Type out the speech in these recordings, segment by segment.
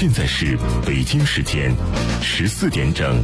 现在是北京时间14点整。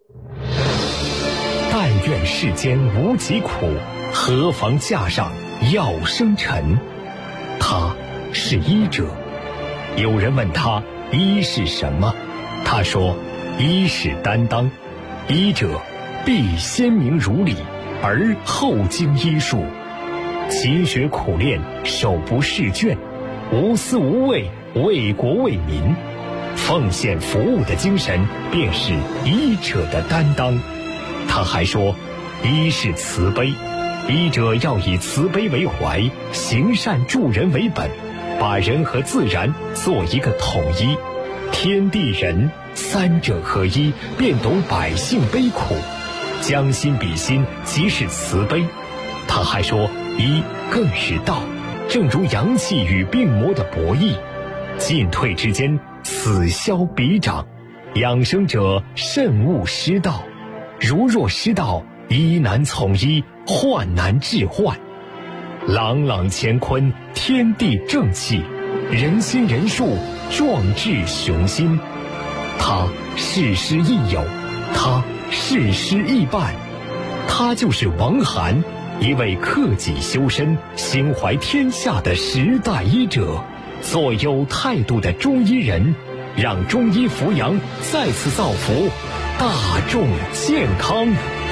但愿世间无疾苦，何妨架上药生尘。他是医者。有人问他医是什么，他说医是担当，医者必先明如理，而后经医术，勤学苦练，手不释卷，无私无畏，为国为民，奉献服务的精神便是医者的担当。他还说医是慈悲，医者要以慈悲为怀，行善助人为本，把人和自然做一个统一，天地人三者合一，便懂百姓悲苦，将心比心，即是慈悲。他还说医更是道，正如阳气与病魔的博弈，进退之间，此消彼长，养生者慎勿失道，如若失道，医难从医，患难治患。朗朗乾坤，天地正气，人心人术，壮志雄心。他事师亦友，他事师亦伴，他就是王涵，一位克己修身、心怀天下的时代医者，做有态度的中医人，让中医扶阳再次造福大众健康。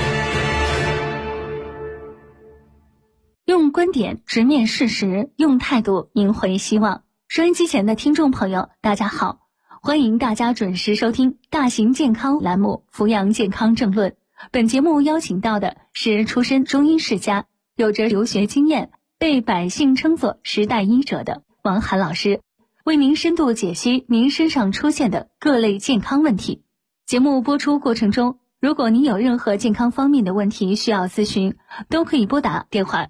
用观点直面事实，用态度赢回希望。收音机前的听众朋友，大家好，欢迎大家准时收听大型健康栏目《扶阳健康政论》。本节目邀请到的是出身中医世家，有着留学经验，被百姓称作时代医者的王涵老师，为您深度解析您身上出现的各类健康问题。节目播出过程中，如果您有任何健康方面的问题需要咨询，都可以拨打电话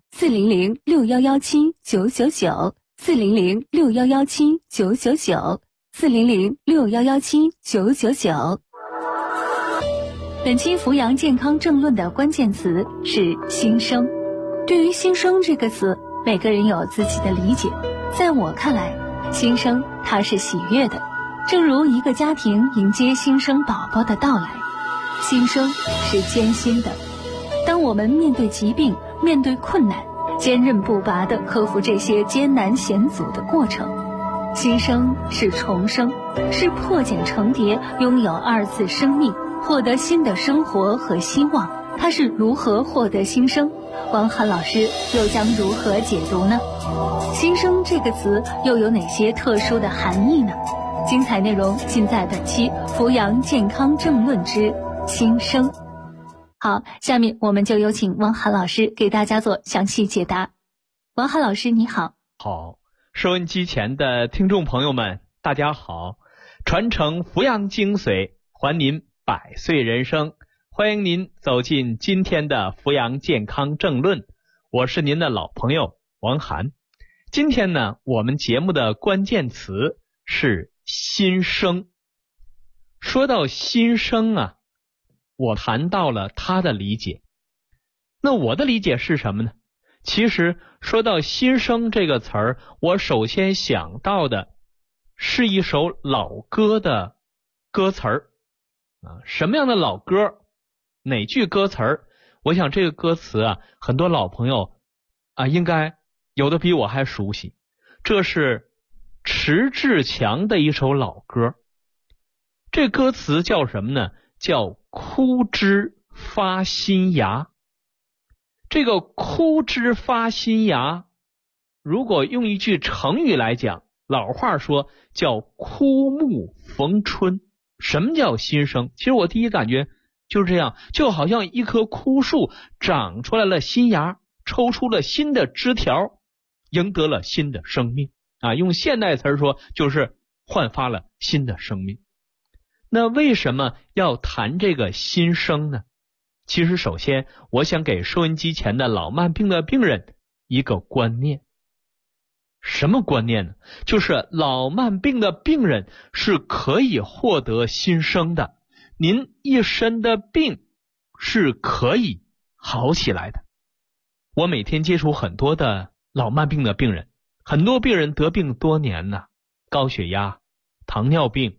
400-6117-999，400-6117-999，400-6117-999。本期扶阳健康政论的关键词是新生。对于新生这个词，每个人有自己的理解。在我看来，新生它是喜悦的，正如一个家庭迎接新生宝宝的到来。新生是艰辛的，当我们面对疾病，面对困难，坚韧不拔地克服这些艰难险阻的过程。新生是重生，是破茧成蝶，拥有二次生命，获得新的生活和希望。它是如何获得新生？王涵老师又将如何解读呢？新生这个词又有哪些特殊的含义呢？精彩内容尽在本期扶阳健康政论之新生。好，下面我们就有请王涵老师给大家做详细解答。王涵老师你好。 好，收音机前的听众朋友们大家好，传承扶阳精髓，还您百岁人生，欢迎您走进今天的扶阳健康政论，我是您的老朋友王涵。今天呢，我们节目的关键词是新生。说到新生啊，我谈到了他的理解。那我的理解是什么呢？其实说到新生这个词儿，我首先想到的是一首老歌的歌词儿。什么样的老歌？哪句歌词儿？我想这个歌词啊，很多老朋友应该有的比我还熟悉。这是迟志强的一首老歌。这歌词叫什么呢？叫枯枝发新芽。这个枯枝发新芽，如果用一句成语来讲，老话说叫枯木逢春。什么叫新生？其实我第一感觉就是这样，就好像一棵枯树长出来了新芽，抽出了新的枝条，赢得了新的生命用现代词说就是焕发了新的生命。那为什么要谈这个新生呢？其实首先我想给收音机前的老慢病的病人一个观念。什么观念呢？就是老慢病的病人是可以获得新生的，您一身的病是可以好起来的。我每天接触很多的老慢病的病人，很多病人得病多年高血压、糖尿病、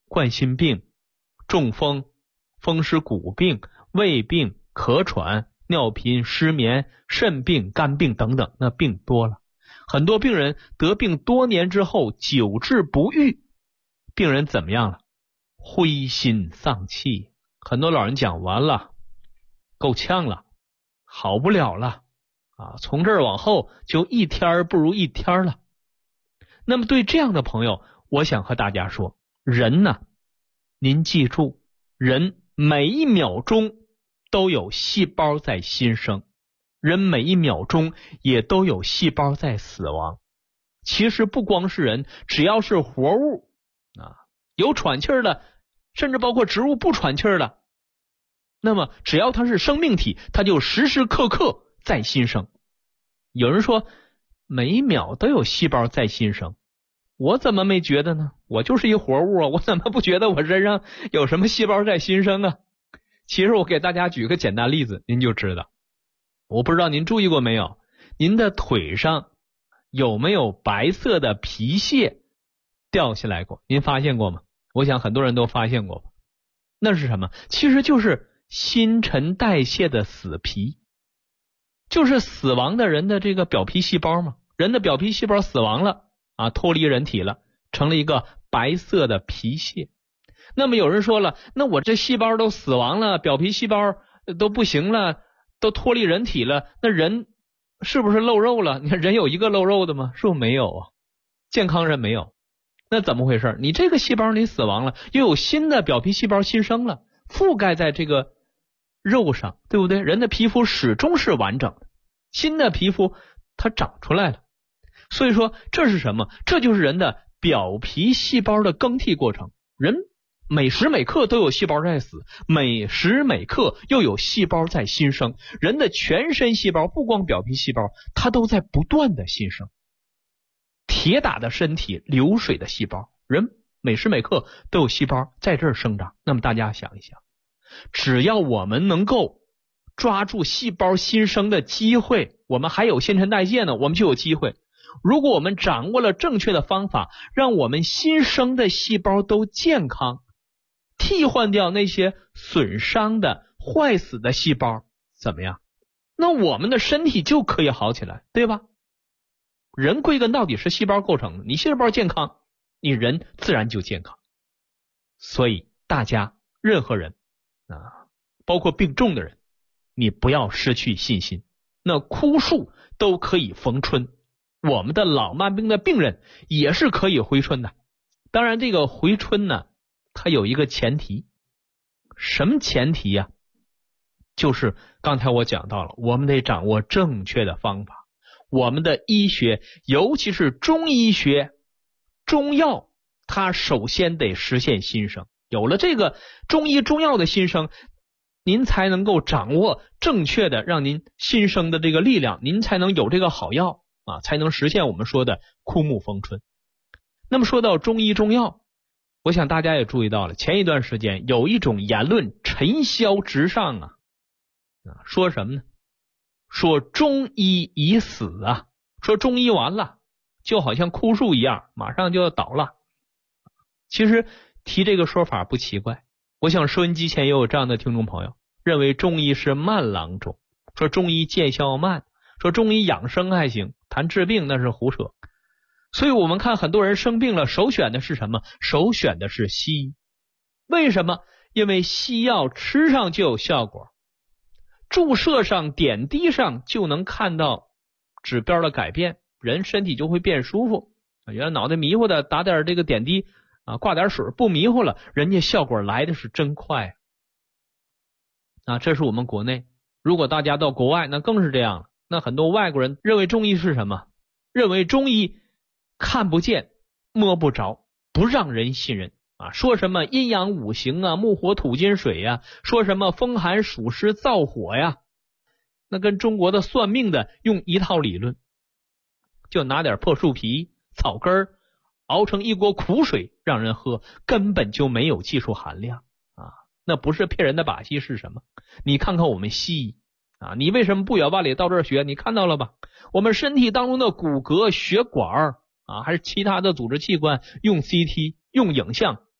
冠心病、中风、风湿骨病、胃病、咳喘、尿频、失眠、肾病、肝病等等，那病多了。很多病人得病多年之后久治不愈，病人怎么样了？灰心丧气。很多老人讲完了，够呛了，好不了了从这儿往后就一天不如一天了。那么对这样的朋友，我想和大家说，人呢，您记住，人每一秒钟都有细胞在新生，人每一秒钟也都有细胞在死亡。其实不光是人，只要是活物有喘气儿的，甚至包括植物不喘气儿的，那么只要它是生命体，它就时时刻刻在新生。有人说每一秒都有细胞在新生，我怎么没觉得呢？我就是一活物我怎么不觉得我身上有什么细胞在新生啊？其实我给大家举个简单例子，您就知道。我不知道您注意过没有，您的腿上有没有白色的皮屑掉下来过？您发现过吗？我想很多人都发现过吧。那是什么？其实就是新陈代谢的死皮，就是死亡的人的这个表皮细胞嘛。人的表皮细胞死亡了脱离人体了，成了一个白色的皮屑。那么有人说了，那我这细胞都死亡了，表皮细胞都不行了，都脱离人体了，那人是不是露肉了？你看人有一个露肉的吗？是不是没有健康人没有。那怎么回事？你这个细胞你死亡了，又有新的表皮细胞新生了，覆盖在这个肉上，对不对？人的皮肤始终是完整的，新的皮肤它长出来了。所以说这是什么？这就是人的表皮细胞的更替过程。人每时每刻都有细胞在死，每时每刻又有细胞在新生。人的全身细胞，不光表皮细胞，它都在不断的新生。铁打的身体，流水的细胞，人每时每刻都有细胞在这儿生长。那么大家想一想，只要我们能够抓住细胞新生的机会，我们还有新陈代谢呢，我们就有机会。如果我们掌握了正确的方法，让我们新生的细胞都健康，替换掉那些损伤的坏死的细胞，怎么样？那我们的身体就可以好起来，对吧？人归根到底是细胞构成的，你细胞健康，你人自然就健康。所以大家任何人包括病重的人，你不要失去信心。那枯树都可以逢春，我们的老慢病的病人也是可以回春的。当然这个回春呢，它有一个前提。什么前提呀？就是刚才我讲到了，我们得掌握正确的方法。我们的医学，尤其是中医学、中药，它首先得实现新生。有了这个中医中药的新生，您才能够掌握正确的让您新生的这个力量，您才能有这个好药才能实现我们说的枯木逢春。那么说到中医中药，我想大家也注意到了，前一段时间有一种言论尘嚣直上说什么呢？说中医已死说中医完了，就好像枯树一样，马上就要倒了。其实提这个说法不奇怪，我想收音机前也有这样的听众朋友，认为中医是慢郎中，说中医见效慢，说中医养生还行，谈治病那是胡扯。所以我们看很多人生病了，首选的是什么？首选的是西医。为什么？因为西药吃上就有效果，注射上点滴上就能看到指标的改变，人身体就会变舒服。原来脑袋迷糊的，打点这个点滴挂点水不迷糊了，人家效果来的是真快这是我们国内。如果大家到国外，那更是这样了。那很多外国人认为中医是什么？认为中医看不见摸不着，不让人信任说什么阴阳五行木火土金水说什么风寒暑湿燥火那跟中国的算命的用一套理论，就拿点破树皮草根熬成一锅苦水让人喝，根本就没有技术含量那不是骗人的把戏是什么？你看看我们西医你为什么不远万里到这儿学？你看到了吧？我们身体当中的骨骼血管还是其他的组织器官，用 CT 用影像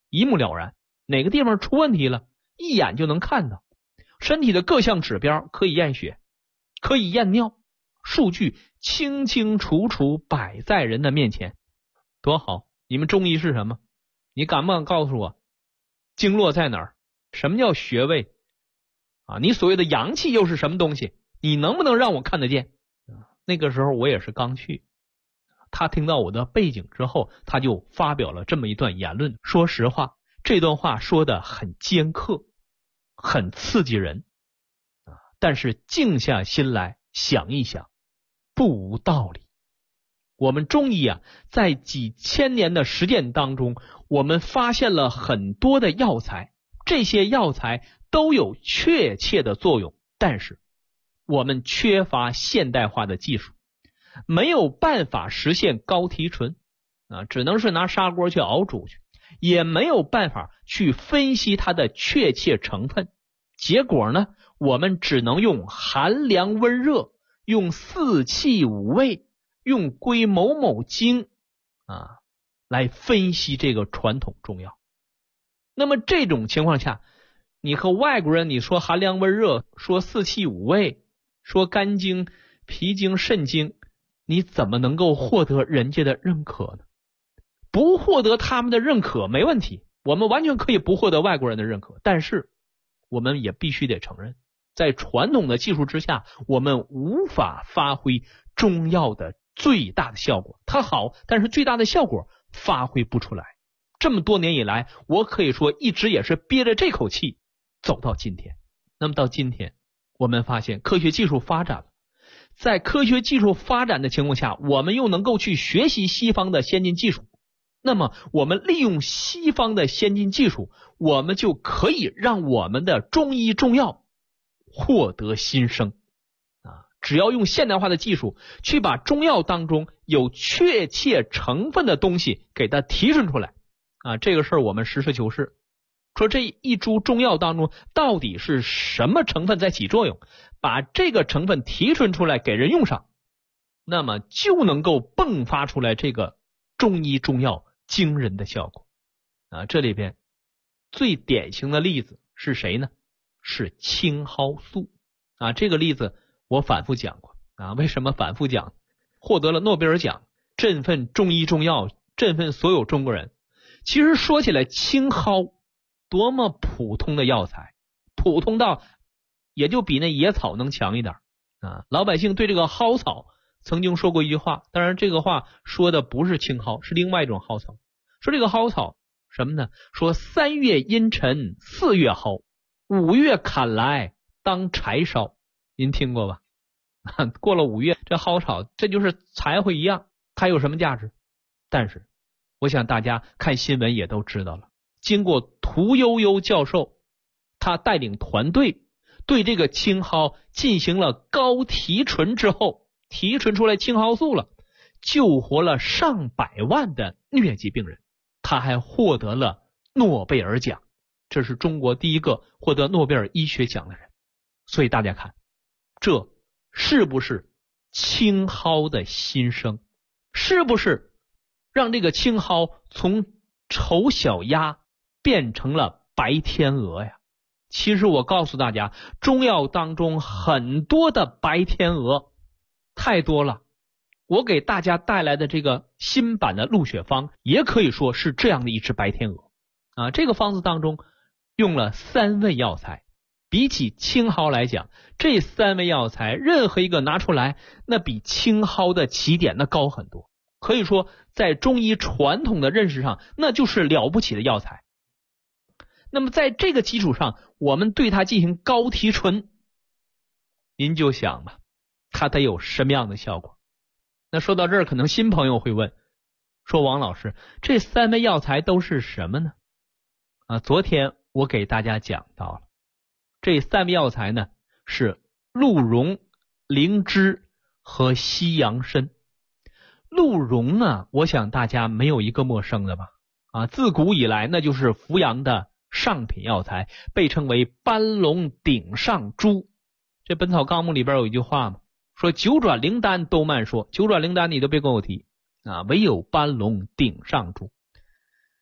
一目了然，哪个地方出问题了，一眼就能看到。身体的各项指标可以验血，可以验尿，数据清清楚楚摆在人的面前，多好！你们中医是什么？你敢不敢告诉我经络在哪儿？什么叫穴位啊？你所谓的阳气又是什么东西？你能不能让我看得见？那个时候我也是刚去，他听到我的背景之后，他就发表了这么一段言论。说实话，这段话说的很尖刻，很刺激人，但是静下心来想一想，不无道理。我们中医在几千年的实践当中，我们发现了很多的药材，这些药材都有确切的作用，但是我们缺乏现代化的技术，没有办法实现高提纯只能是拿砂锅去熬煮去，也没有办法去分析它的确切成分。结果呢，我们只能用寒凉温热，用四气五味，用归某某经来分析这个传统中药。那么这种情况下，你和外国人你说寒凉温热，说四气五味，说肝经、脾经、肾经，你怎么能够获得人家的认可呢？不获得他们的认可没问题，我们完全可以不获得外国人的认可，但是我们也必须得承认，在传统的技术之下，我们无法发挥中药的最大的效果。它好，但是最大的效果发挥不出来。这么多年以来，我可以说一直也是憋着这口气走到今天。那么到今天，我们发现科学技术发展了，在科学技术发展的情况下，我们又能够去学习西方的先进技术，那么我们利用西方的先进技术，我们就可以让我们的中医中药获得新生只要用现代化的技术去把中药当中有确切成分的东西给它提纯出来这个事儿我们实事求是，说这一株中药当中到底是什么成分在起作用，把这个成分提纯出来给人用上，那么就能够迸发出来这个中医中药惊人的效果这里边最典型的例子是谁呢？是青蒿素这个例子我反复讲过为什么反复讲？获得了诺贝尔奖，振奋中医中药，振奋所有中国人。其实说起来，青蒿多么普通的药材，普通到也就比那野草能强一点老百姓对这个蒿草曾经说过一句话，当然这个话说的不是青蒿，是另外一种蒿草。说这个蒿草什么呢？说3月阴沉4月蒿，5月砍来当柴烧。您听过吧？过了5月，这蒿草这就是柴火一样，它有什么价值？但是我想大家看新闻也都知道了，经过屠呦呦教授他带领团队对这个青蒿进行了高提纯之后，提纯出来青蒿素了，救活了上百万的疟疾病人，他还获得了诺贝尔奖，这是中国第一个获得诺贝尔医学奖的人。所以大家看，这是不是青蒿的新生？是不是让这个青蒿从丑小鸭变成了白天鹅呀？其实我告诉大家，中药当中很多的白天鹅，太多了。我给大家带来的这个新版的鹿血方也可以说是这样的一只白天鹅这个方子当中用了3味药材，比起青蒿来讲，这3味药材任何一个拿出来，那比青蒿的起点那高很多，可以说在中医传统的认识上，那就是了不起的药材。那么在这个基础上，我们对它进行高提纯，您就想吧，它得有什么样的效果？那说到这儿，可能新朋友会问，说王老师，这3味药材都是什么呢？昨天我给大家讲到了，这3味药材呢是鹿茸、灵芝和西洋参。鹿茸我想大家没有一个陌生的吧？自古以来那就是扶阳的上品药材，被称为斑龙顶上珠。这《本草纲目》里边有一句话嘛，说九转灵丹都慢说，九转灵丹你都别跟我提唯有斑龙顶上珠。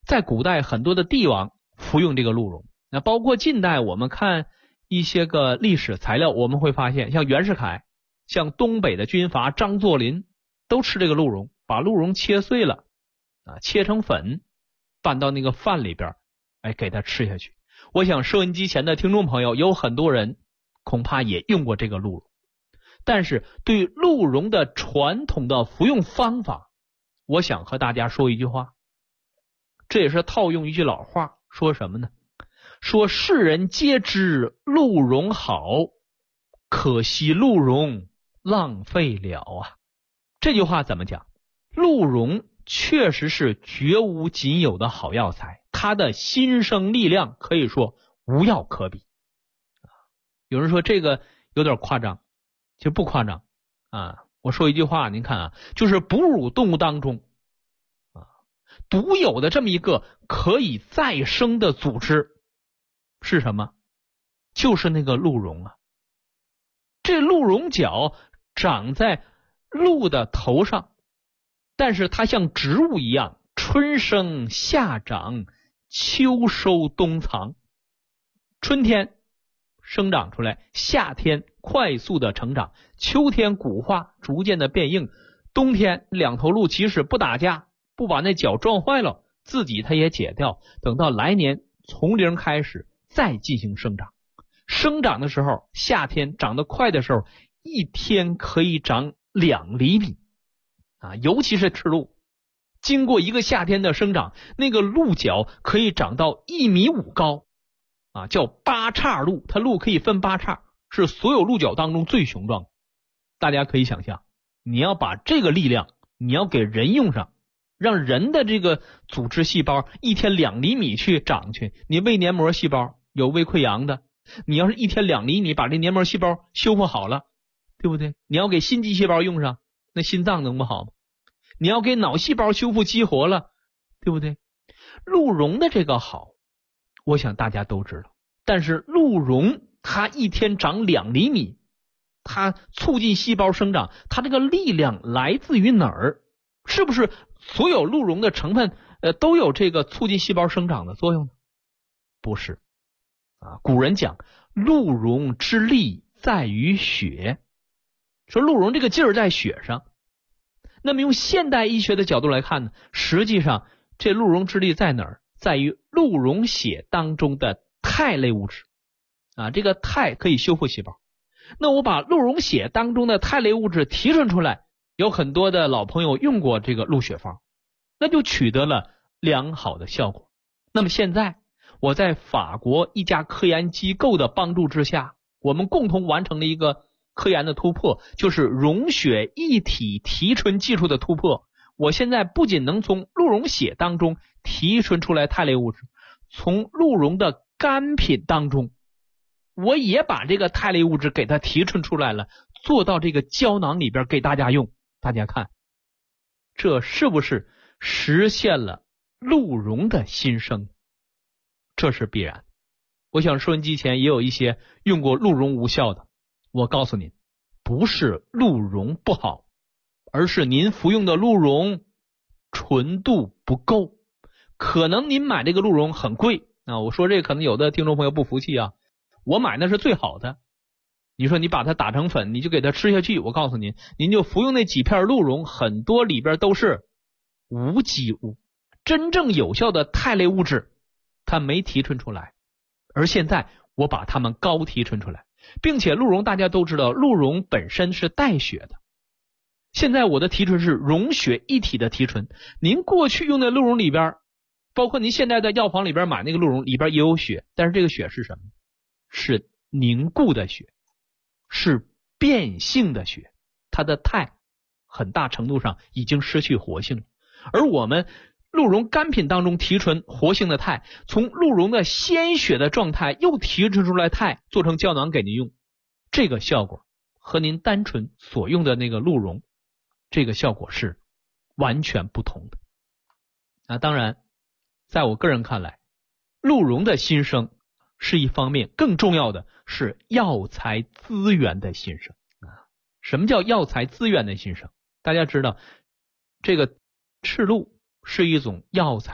在古代很多的帝王服用这个鹿茸，那包括近代我们看一些个历史材料，我们会发现像袁世凯，像东北的军阀张作霖都吃这个鹿茸，把鹿茸切碎了切成粉，拌到那个饭里边，给它吃下去。我想收音机前的听众朋友有很多人恐怕也用过这个鹿茸，但是对鹿茸的传统的服用方法，我想和大家说一句话，这也是套用一句老话，说什么呢？说世人皆知鹿茸好，可惜鹿茸浪费了啊。这句话怎么讲？鹿茸确实是绝无仅有的好药材，它的新生力量可以说无药可比。有人说这个有点夸张，其实不夸张我说一句话，您看就是哺乳动物当中独有的这么一个可以再生的组织是什么？就是那个鹿茸这鹿茸角长在鹿的头上，但是它像植物一样，春生夏长，秋收冬藏。春天生长出来，夏天快速的成长，秋天骨化逐渐的变硬，冬天两头鹿即使不打架，不把那角撞坏了，自己它也解掉，等到来年从零开始再进行生长。生长的时候，夏天长得快的时候，一天可以长2厘米尤其是赤鹿，经过一个夏天的生长，那个鹿角可以长到1.5米高叫8叉鹿，它鹿可以分8叉，是所有鹿角当中最雄壮的。大家可以想象，你要把这个力量你要给人用上，让人的这个组织细胞一天2厘米去长去，你胃黏膜细胞有胃溃疡的，你要是一天2厘米把这黏膜细胞修复好了，对不对？你要给心肌细胞用上，那心脏能不好吗？你要给脑细胞修复激活了，对不对？鹿茸的这个好，我想大家都知道，但是鹿茸它一天长2厘米，它促进细胞生长，它这个力量来自于哪儿？是不是所有鹿茸的成分都有这个促进细胞生长的作用呢？不是古人讲鹿茸之力在于血，说鹿茸这个劲儿在血上。那么用现代医学的角度来看呢，实际上这鹿茸之力在哪儿？在于鹿茸血当中的肽类物质这个肽可以修复细胞。那我把鹿茸血当中的肽类物质提纯出来，有很多的老朋友用过这个鹿血方，那就取得了良好的效果。那么现在我在法国一家科研机构的帮助之下，我们共同完成了一个科研的突破，就是溶血一体提纯技术的突破。我现在不仅能从鹿茸血当中提纯出来肽类物质，从鹿茸的干品当中我也把这个肽类物质给它提纯出来了，做到这个胶囊里边给大家用。大家看，这是不是实现了鹿茸的新生？这是必然。我想收音机前也有一些用过鹿茸无效的，我告诉您，不是鹿茸不好，而是您服用的鹿茸纯度不够。可能您买这个鹿茸很贵我说这可能有的听众朋友不服气我买的是最好的，你说你把它打成粉，你就给它吃下去，我告诉您，您就服用那几片鹿茸，很多里边都是无机物，真正有效的肽类物质它没提纯出来。而现在我把它们高提纯出来，并且鹿茸大家都知道，鹿茸本身是带血的，现在我的提纯是溶血一体的提纯。您过去用的鹿茸里边，包括您现在在药房里边买那个鹿茸里边也有血，但是这个血是什么？是凝固的血，是变性的血，它的肽很大程度上已经失去活性了。而我们鹿茸干品当中提纯活性的肽，从鹿茸的鲜血的状态又提纯出来肽，做成胶囊给您用，这个效果和您单纯所用的那个鹿茸这个效果是完全不同的当然在我个人看来，鹿茸的新生是一方面，更重要的是药材资源的新生什么叫药材资源的新生？大家知道这个赤鹿是一种药材的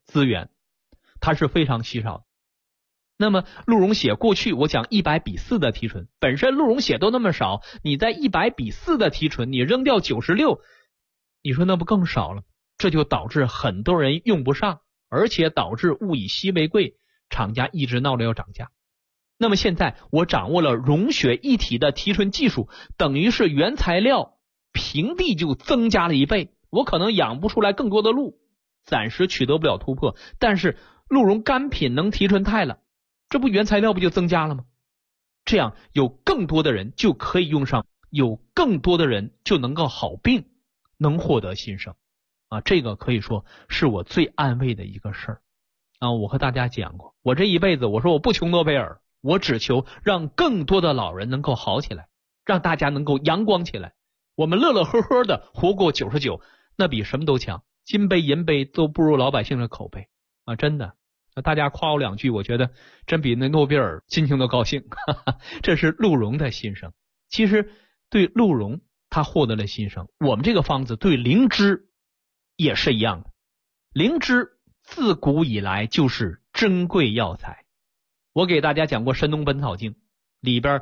资源，它是非常稀少的。那么鹿茸血过去我讲100:4的提纯，本身鹿茸血都那么少，你在100:4的提纯，你扔掉96，你说那不更少了？这就导致很多人用不上，而且导致物以稀为贵，厂家一直闹着要涨价。那么现在我掌握了溶血一体的提纯技术，等于是原材料平地就增加了1倍，我可能养不出来更多的鹿，暂时取得不了突破，但是鹿茸干品能提纯肽了，这不原材料不就增加了吗？这样有更多的人就可以用上，有更多的人就能够好病，能获得新生啊！这个可以说是我最安慰的一个事儿啊！我和大家讲过，我这一辈子我说我不求诺贝尔，我只求让更多的老人能够好起来，让大家能够阳光起来，我们乐乐呵呵的活过99，那比什么都强，金杯银杯都不如老百姓的口碑啊！真的，大家夸我2句，我觉得真比那诺贝尔心情都高兴。这是鹿茸的新生。其实对鹿茸它获得了新生，我们这个方子对灵芝也是一样的。灵芝自古以来就是珍贵药材，我给大家讲过《神农本草经》里边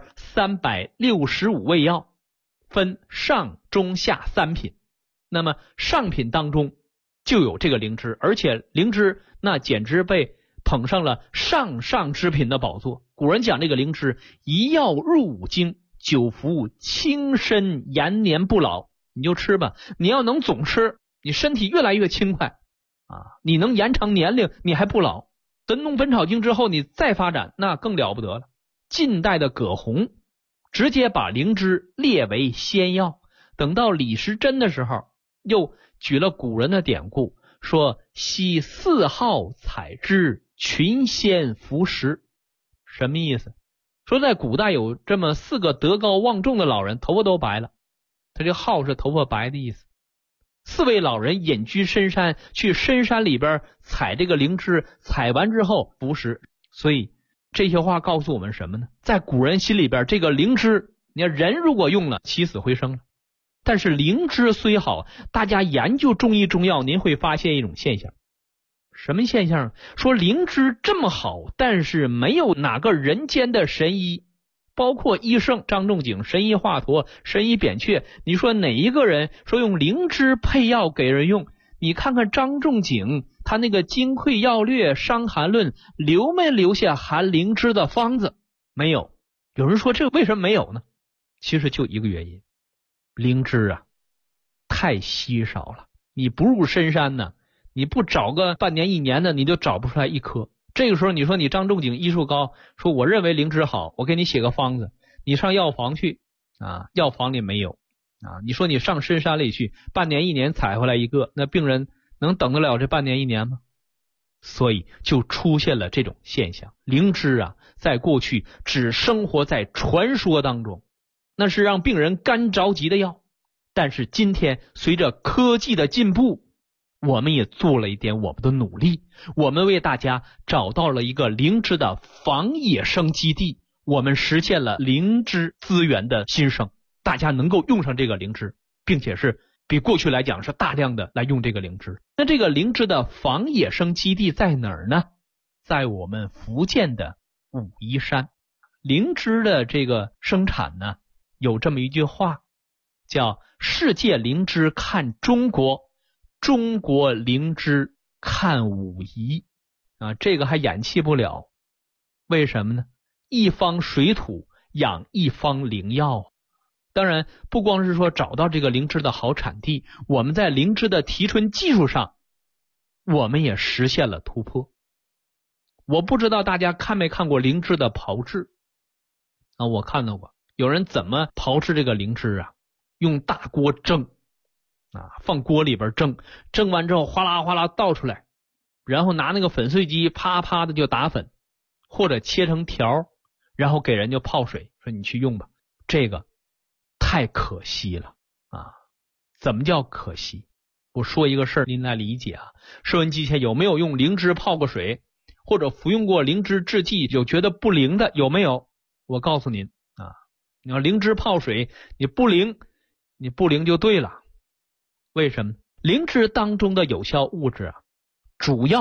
365味药，分上中下3品，那么上品当中就有这个灵芝，而且灵芝那简直被捧上了上之品的宝座。古人讲这个灵芝，一药入5经，久服轻身延年不老，你就吃吧，你要能总吃，你身体越来越轻快啊，你能延长年龄，你还不老。神农本草经之后你再发展，那更了不得了。晋代的葛洪直接把灵芝列为仙药，等到李时珍的时候又举了古人的典故，说昔4号采之，群仙服食。什么意思？说在古代有这么4个德高望重的老人，头发都白了，他这号是头发白的意思。4位老人隐居深山，去深山里边采这个灵芝，采完之后服食。所以这些话告诉我们什么呢？在古人心里边，这个灵芝，你看人如果用了，起死回生了。但是灵芝虽好，大家研究中医中药，您会发现一种现象。什么现象？说灵芝这么好，但是没有哪个人间的神医，包括医圣张仲景、神医华佗、神医扁鹊，你说哪一个人说用灵芝配药给人用？你看看张仲景他那个《金匮要略》《伤寒论》留没留下含灵芝的方子？没有。有人说这为什么没有呢？其实就一个原因，灵芝啊太稀少了，你不入深山呢，你不找个半年1年的，你就找不出来一颗。这个时候你说你张仲景医术高，说我认为灵芝好，我给你写个方子，你上药房去啊，药房里没有啊。你说你上深山里去，半年1年采回来一个，那病人能等得了这半年1年吗？所以就出现了这种现象。灵芝啊，在过去只生活在传说当中，那是让病人干着急的药。但是今天随着科技的进步，我们也做了一点我们的努力，我们为大家找到了一个灵芝的防野生基地，我们实现了灵芝资源的新生，大家能够用上这个灵芝，并且是比过去来讲是大量的来用这个灵芝。那这个灵芝的防野生基地在哪儿呢？在我们福建的武夷山。灵芝的这个生产呢，有这么一句话，叫世界灵芝看中国，中国灵芝看武夷啊，这个还掩弃不了。为什么呢？一方水土养一方灵药。当然不光是说找到这个灵芝的好产地，我们在灵芝的提纯技术上我们也实现了突破。我不知道大家看没看过灵芝的炮制啊？我看到过，有人怎么炮制这个灵芝啊？用大锅蒸啊，放锅里边蒸，蒸完之后哗啦哗啦倒出来，然后拿那个粉碎机啪啪的就打粉，或者切成条，然后给人家泡水，说你去用吧。这个太可惜了啊！怎么叫可惜？我说一个事儿您来理解啊。收音机前有没有用灵芝泡过水，或者服用过灵芝制剂有觉得不灵的，有没有？我告诉您啊，你要灵芝泡水你不灵，你不灵就对了。为什么？灵芝当中的有效物质啊，主要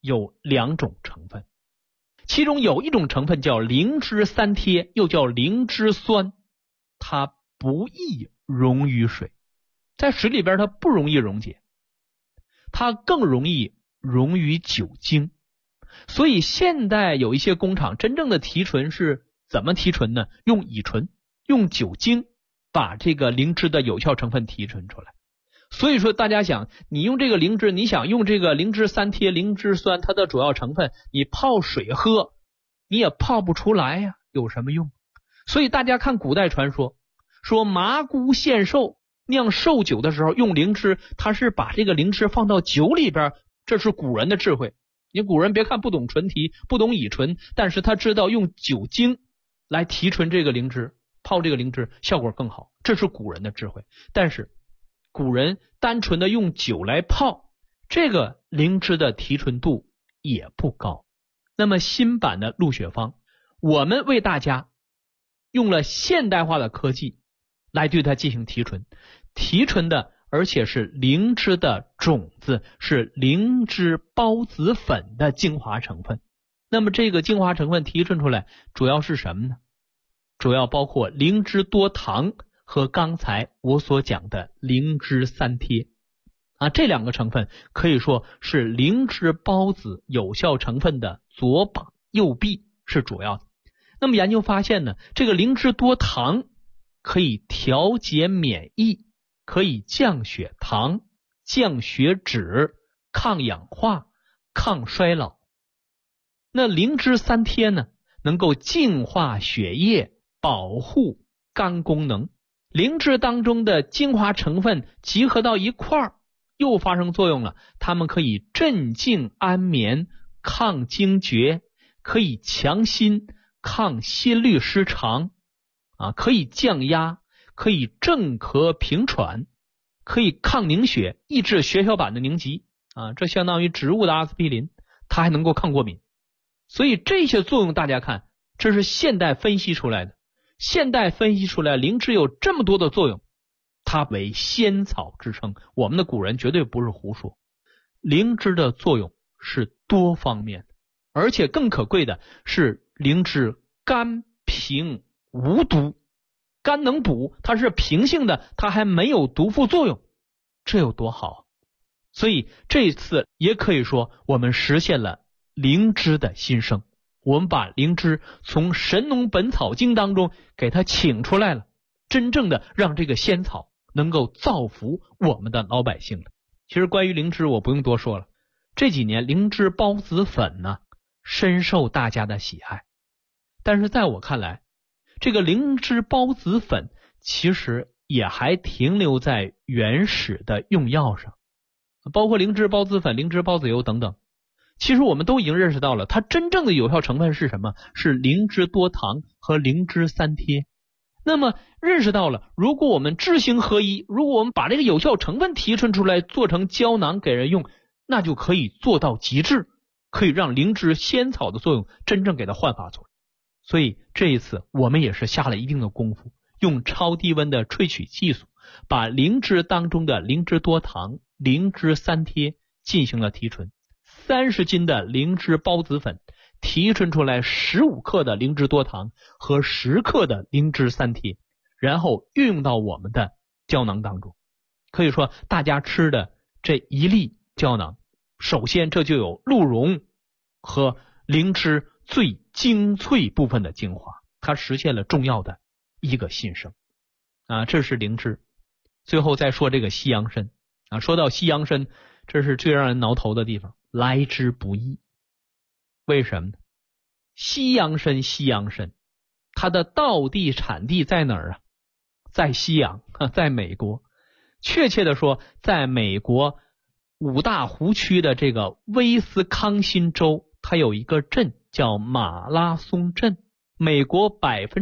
有2种成分，其中有一种成分叫灵芝三萜，又叫灵芝酸，它不易溶于水，在水里边它不容易溶解，它更容易溶于酒精。所以现代有一些工厂真正的提纯是怎么提纯呢？用乙醇，用酒精把这个灵芝的有效成分提纯出来。所以说大家想，你用这个灵芝，你想用这个灵芝三萜、灵芝酸，它的主要成分你泡水喝，你也泡不出来呀，有什么用？所以大家看古代传说，说麻姑献寿酿寿酒的时候用灵芝，它是把这个灵芝放到酒里边，这是古人的智慧。你古人别看不懂纯提，不懂乙醇，但是他知道用酒精来提纯这个灵芝，泡这个灵芝效果更好，这是古人的智慧。但是古人单纯的用酒来泡，这个灵芝的提纯度也不高。那么新版的鹿血方，我们为大家用了现代化的科技来对它进行提纯，提纯的而且是灵芝的种子，是灵芝孢子粉的精华成分。那么这个精华成分提纯出来主要是什么呢？主要包括灵芝多糖和刚才我所讲的灵芝三萜这2个成分可以说是灵芝孢子有效成分的左膀右臂，是主要的。那么研究发现呢，这个灵芝多糖可以调节免疫，可以降血糖、降血脂、抗氧化、抗衰老。那灵芝三萜呢，能够净化血液，保护肝功能。灵芝当中的精华成分集合到一块儿，又发生作用了，它们可以镇静安眠、抗惊厥，可以强心、抗心律失常可以降压，可以镇咳平喘，可以抗凝血，抑制血小板的凝集这相当于植物的阿司匹林，它还能够抗过敏。所以这些作用大家看，这是现代分析出来的。现代分析出来灵芝有这么多的作用，它为仙草之称，我们的古人绝对不是胡说。灵芝的作用是多方面的，而且更可贵的是灵芝甘平无毒，肝能补，它是平性的，它还没有毒副作用，这有多好。所以这次也可以说我们实现了灵芝的新生，我们把灵芝从《神农本草经》当中给它请出来了，真正的让这个仙草能够造福我们的老百姓了。其实关于灵芝我不用多说了，这几年灵芝孢子粉呢深受大家的喜爱。但是在我看来，这个灵芝孢子粉其实也还停留在原始的用药上，包括灵芝孢子粉、灵芝孢子油等等。其实我们都已经认识到了，它真正的有效成分是什么？是灵芝多糖和灵芝三萜。那么认识到了，如果我们知行合一，如果我们把这个有效成分提纯出来，做成胶囊给人用，那就可以做到极致，可以让灵芝仙草的作用真正给它焕发出来。所以这一次我们也是下了一定的功夫，用超低温的萃取技术，把灵芝当中的灵芝多糖、灵芝三萜进行了提纯。30斤的灵芝孢子粉提纯出来15克的灵芝多糖和10克的灵芝三萜，然后运用到我们的胶囊当中。可以说大家吃的这一粒胶囊，首先这就有鹿茸和灵芝最精粹部分的精华，它实现了重要的一个新生这是灵芝。最后再说这个西洋参说到西洋参，这是最让人挠头的地方，来之不易。为什么呢？西洋参它的道地产地在哪儿在西洋在美国。确切的说，在美国五大湖区的这个威斯康辛州，它有一个镇叫马拉松镇，美国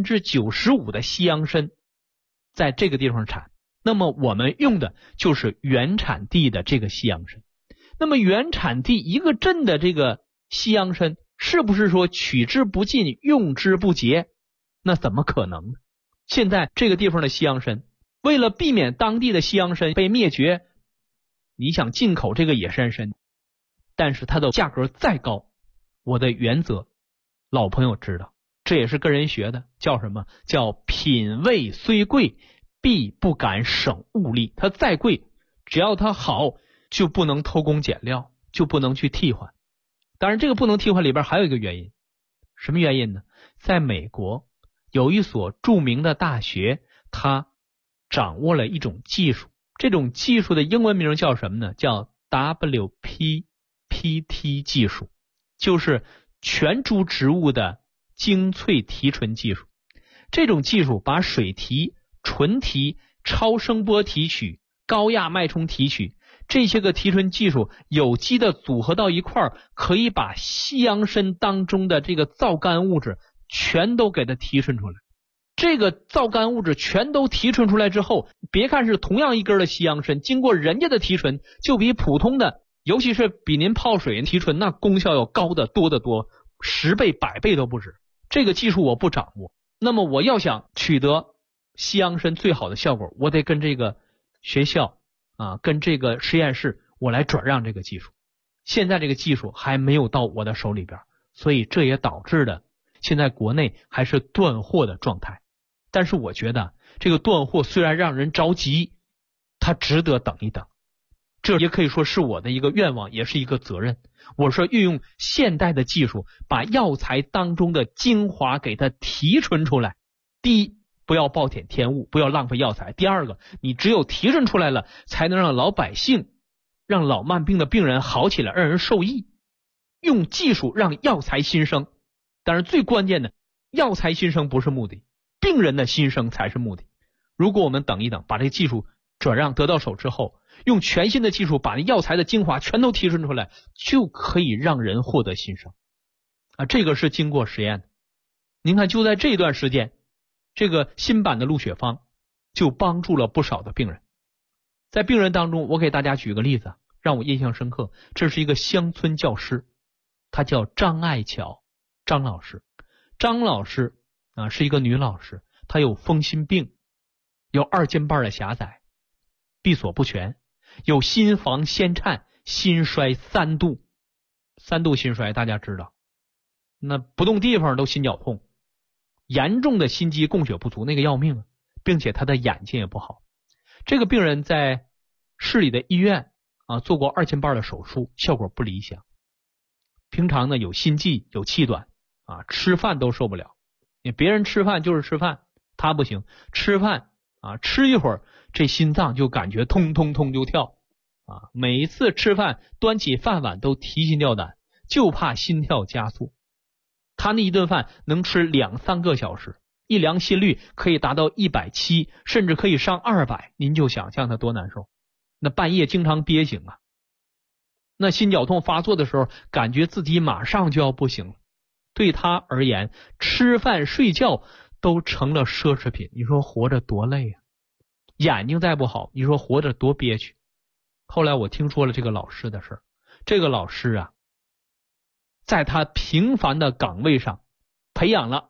95% 的西洋参在这个地方产。那么我们用的就是原产地的这个西洋参。那么原产地一个镇的这个西洋参，是不是说取之不尽用之不竭？那怎么可能呢？现在这个地方的西洋参，为了避免当地的西洋参被灭绝，你想进口这个野山参， 但是它的价格再高，我的原则老朋友知道，这也是跟人学的，叫什么？叫品味虽贵，必不敢省物力。它再贵，只要它好，就不能偷工减料，就不能去替换。当然这个不能替换里边还有一个原因，什么原因呢？在美国有一所著名的大学，它掌握了一种技术，这种技术的英文名叫什么呢？叫 WPPT 技术，就是全株植物的精粹提纯技术。这种技术把水提、纯提、超声波提取、高压脉冲提取这些个提纯技术有机的组合到一块儿，可以把西洋参当中的这个皂苷物质全都给它提纯出来。这个皂苷物质全都提纯出来之后，别看是同样一根的西洋参，经过人家的提纯，就比普通的，尤其是比您泡水提纯，那功效要高得多得多，10倍100倍都不止。这个技术我不掌握，那么我要想取得西洋参最好的效果，我得跟这个学校跟这个实验室我来转让这个技术。现在这个技术还没有到我的手里边，所以这也导致的现在国内还是断货的状态。但是我觉得这个断货虽然让人着急，它值得等一等。这也可以说是我的一个愿望，也是一个责任。我说运用现代的技术，把药材当中的精华给它提纯出来。第一，不要暴殄天物，不要浪费药材。第二个，你只有提纯出来了，才能让老百姓、让老慢病的病人好起来，让人受益。用技术让药材新生，但是最关键的，药材新生不是目的，病人的新生才是目的。如果我们等一等，把这个技术转让得到手之后，用全新的技术把那药材的精华全都提纯出来，就可以让人获得新生这个是经过实验的。您看，就在这段时间，这个新版的鹿血芳就帮助了不少的病人。在病人当中，我给大家举个例子，让我印象深刻。这是一个乡村教师，她叫张爱巧，张老师。张老师是一个女老师，她有风心病，有2尖瓣的狭窄，闭锁不全，有心房痫颤，心衰3度。3度心衰大家知道，那不动地方都心绞痛，严重的心肌供血不足，那个要命并且他的眼睛也不好。这个病人在市里的医院做过2尖瓣的手术，效果不理想。平常呢有心悸，有气短吃饭都受不了。别人吃饭就是吃饭，他不行，吃饭吃一会儿这心脏就感觉通通通就跳每一次吃饭端起饭碗都提心吊胆，就怕心跳加速。他那一顿饭能吃2-3个小时，一量心率可以达到170，甚至可以上200，您就想象他多难受。那半夜经常憋醒那心绞痛发作的时候，感觉自己马上就要不行了。对他而言，吃饭睡觉都成了奢侈品。你说活着多累眼睛再不好，你说活着多憋屈。后来我听说了这个老师的事儿。这个老师在他平凡的岗位上培养了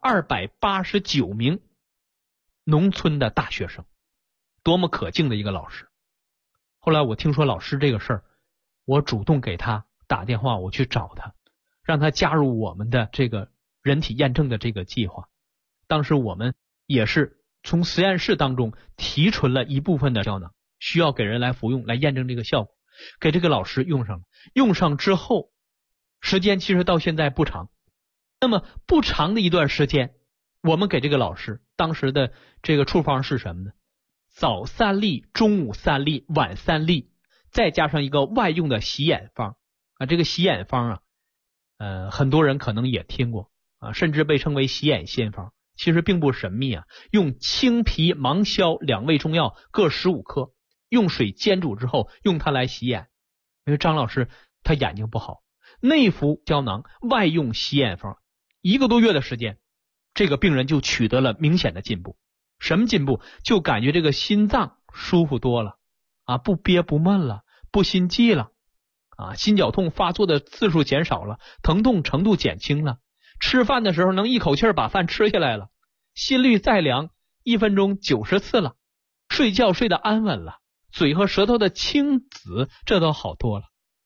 289名农村的大学生，多么可敬的一个老师。后来我听说老师这个事儿，我主动给他打电话，我去找他，让他加入我们的这个人体验证的这个计划。当时我们也是从实验室当中提纯了一部分的胶囊，需要给人来服用，来验证这个效果，给这个老师用上了。用上之后时间其实到现在不长，那么不长的一段时间，我们给这个老师当时的这个处方是什么呢？早3粒，中午3粒，晚3粒，再加上一个外用的洗眼方这个洗眼方很多人可能也听过甚至被称为洗眼仙方。其实并不神秘用青皮、芒硝2味中药各15克，用水煎煮之后用它来洗眼。因为张老师他眼睛不好，内服胶囊，外用洗眼方，1个多月的时间，这个病人就取得了明显的进步。什么进步？就感觉这个心脏舒服多了不憋不闷了，不心悸了心绞痛发作的次数减少了，疼痛程度减轻了，吃饭的时候能一口气把饭吃下来了，心率再量1分钟90次了，睡觉睡得安稳了，嘴和舌头的青紫这都好多了。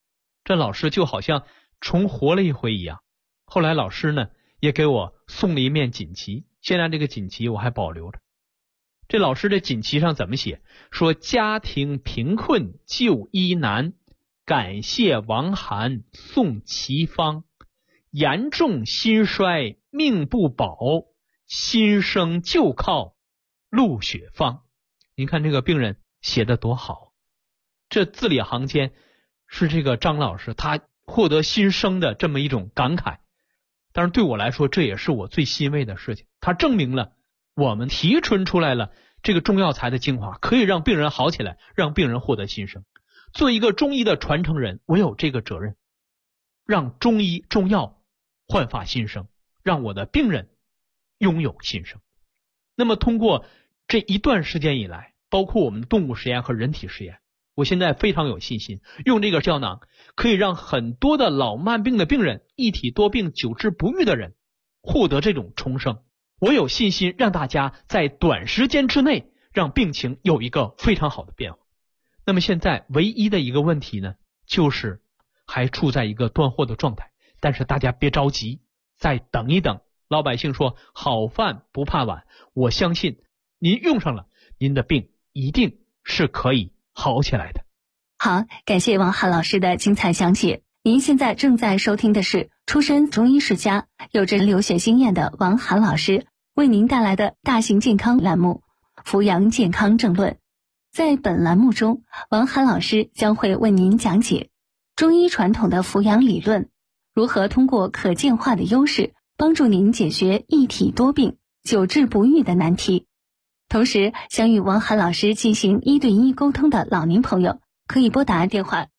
这老师就好像重活了一回一样。后来老师呢也给我送了一面锦旗，现在这个锦旗我还保留着。这老师的锦旗上怎么写？说家庭贫困就医难，感谢王涵送奇方，严重心衰命不保，新生就靠陆雪芳。您看这个病人写的多好，这字里行间是这个张老师他获得新生的这么一种感慨。但是对我来说，这也是我最欣慰的事情，它证明了我们提纯出来了这个中药材的精华，可以让病人好起来，让病人获得新生。做一个中医的传承人，我有这个责任，让中医中药焕发新生，让我的病人拥有新生。那么通过这一段时间以来，包括我们的动物实验和人体实验，我现在非常有信心，用这个胶囊可以让很多的老慢病的病人，一体多病久治不愈的人获得这种重生。我有信心让大家在短时间之内让病情有一个非常好的变化。那么现在唯一的一个问题呢，就是还处在一个断货的状态，但是大家别着急，再等一等。老百姓说好饭不怕晚，我相信您用上了，您的病一定是可以好起来的。 好，感谢王涵老师的精彩讲解。您现在正在收听的是出身中医世家、有着留学经验的王涵老师为您带来的大型健康栏目《扶阳健康正论》。在本栏目中，王涵老师将会为您讲解中医传统的扶阳理论，如何通过可见化的优势帮助您解决一体多病、久治不愈的难题。同时，想与王涵老师进行1对1沟通的老年朋友，可以拨打电话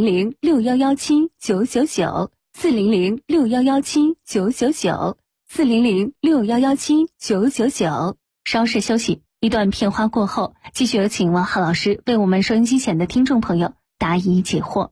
400-6117-999 400-6117-999 400-6117-999。稍事休息，一段片花过后，继续有请王涵老师为我们收音机前的听众朋友答疑解惑。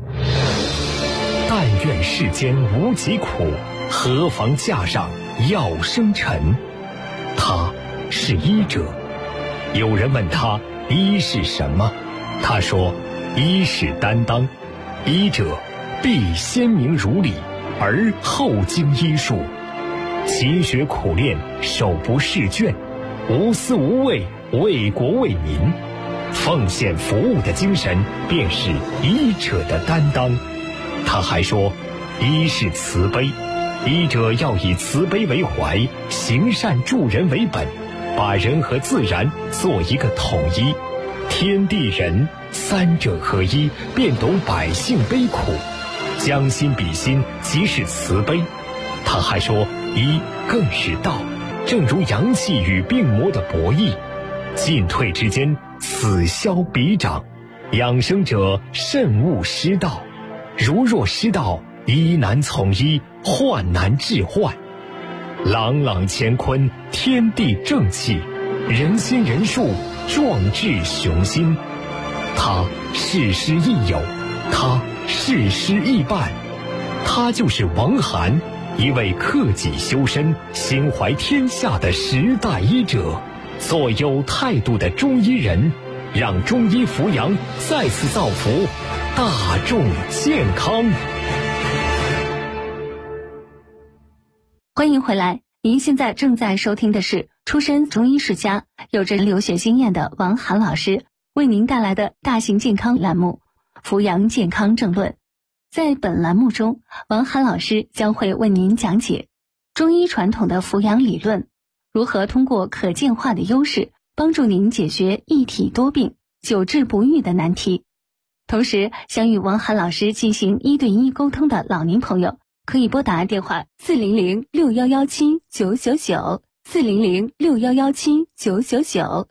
但愿世间无疾苦，何妨架上药生尘。他是医者。有人问他医是什么，他说医是担当，医者必先明如理，而后经医术，勤学苦练，手不释卷，无私无畏，为国为民，奉献服务的精神便是医者的担当。他还说医是慈悲，医者要以慈悲为怀，行善助人为本，把人和自然做一个统一，天地人三者合一，便懂百姓悲苦，将心比心，即是慈悲。他还说医更是道，正如阳气与病魔的博弈，进退之间，此消彼长，养生者慎勿失道，如若失道，医难从医，患难治患。朗朗乾坤，天地正气，人心人术，壮志雄心。他事师亦友，他事师亦伴，他就是王涵，一位克己修身、心怀天下的时代医者，做有态度的中医人，让中医扶阳再次造福大众健康。 欢迎回来，您现在正在收听的是出身中医世家、有着留学经验的王涵老师为您带来的大型健康栏目《扶阳健康正论》。在本栏目中，王涵老师将会为您讲解中医传统的扶阳理论，如何通过可见化的优势帮助您解决一体多病、久治不愈的难题。同时，想与王涵老师进行1对1沟通的老年朋友，可以拨打电话400-6117-999 400-6117-999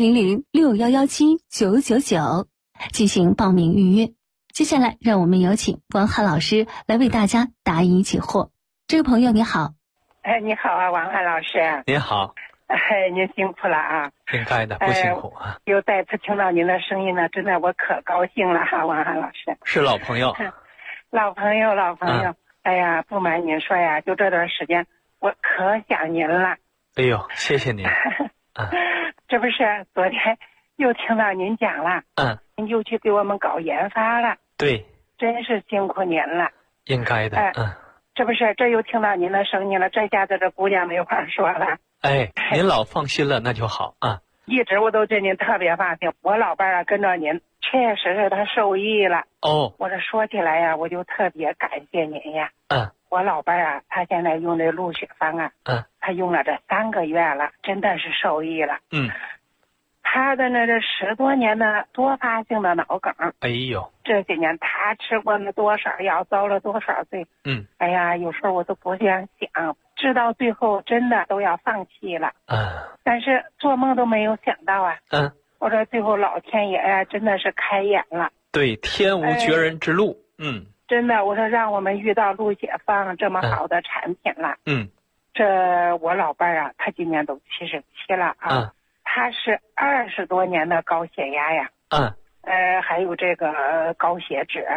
400-6117-999进行报名预约。接下来让我们有请王涵老师来为大家答疑解惑。这位朋友你好。 你好啊，王涵老师。 您好。 您辛苦了啊。 应该的，不辛苦啊。 又再次听到您的声音呢，真的我可高兴了哈，王涵老师。 是老朋友。 老朋友。哎呀，不瞒您说呀，就这段时间我可想您了。 哎呦，谢谢您。 这不是昨天又听到您讲了，您就去给我们搞研发了。 对， 真是辛苦您了。 应该的， 这不是，这又听到您的声音了，这下子这姑娘没话说了。 哎，您老放心了，那就好啊。 一直我都对您特别放心，我老伴儿跟着您，确实是他受益了。 哦， 我这说起来呀，我就特别感谢您呀。我老伴儿啊，他现在用这鹿血芳啊，他用了这3个月了，真的是受益了。他的这10多年的多发性的脑梗， 哎呦， 这些年他吃过那多少药，遭了多少罪，哎呀，有时候我都不想想，知道最后真的都要放弃了，但是做梦都没有想到啊，我说最后老天爷呀，真的是开眼了， 对，天无绝人之路， 真的，我说让我们遇到鹿血芳这么好的产品了，这我老伴儿啊，他今年都77了啊。他是20多年的高血压呀，还有这个高血脂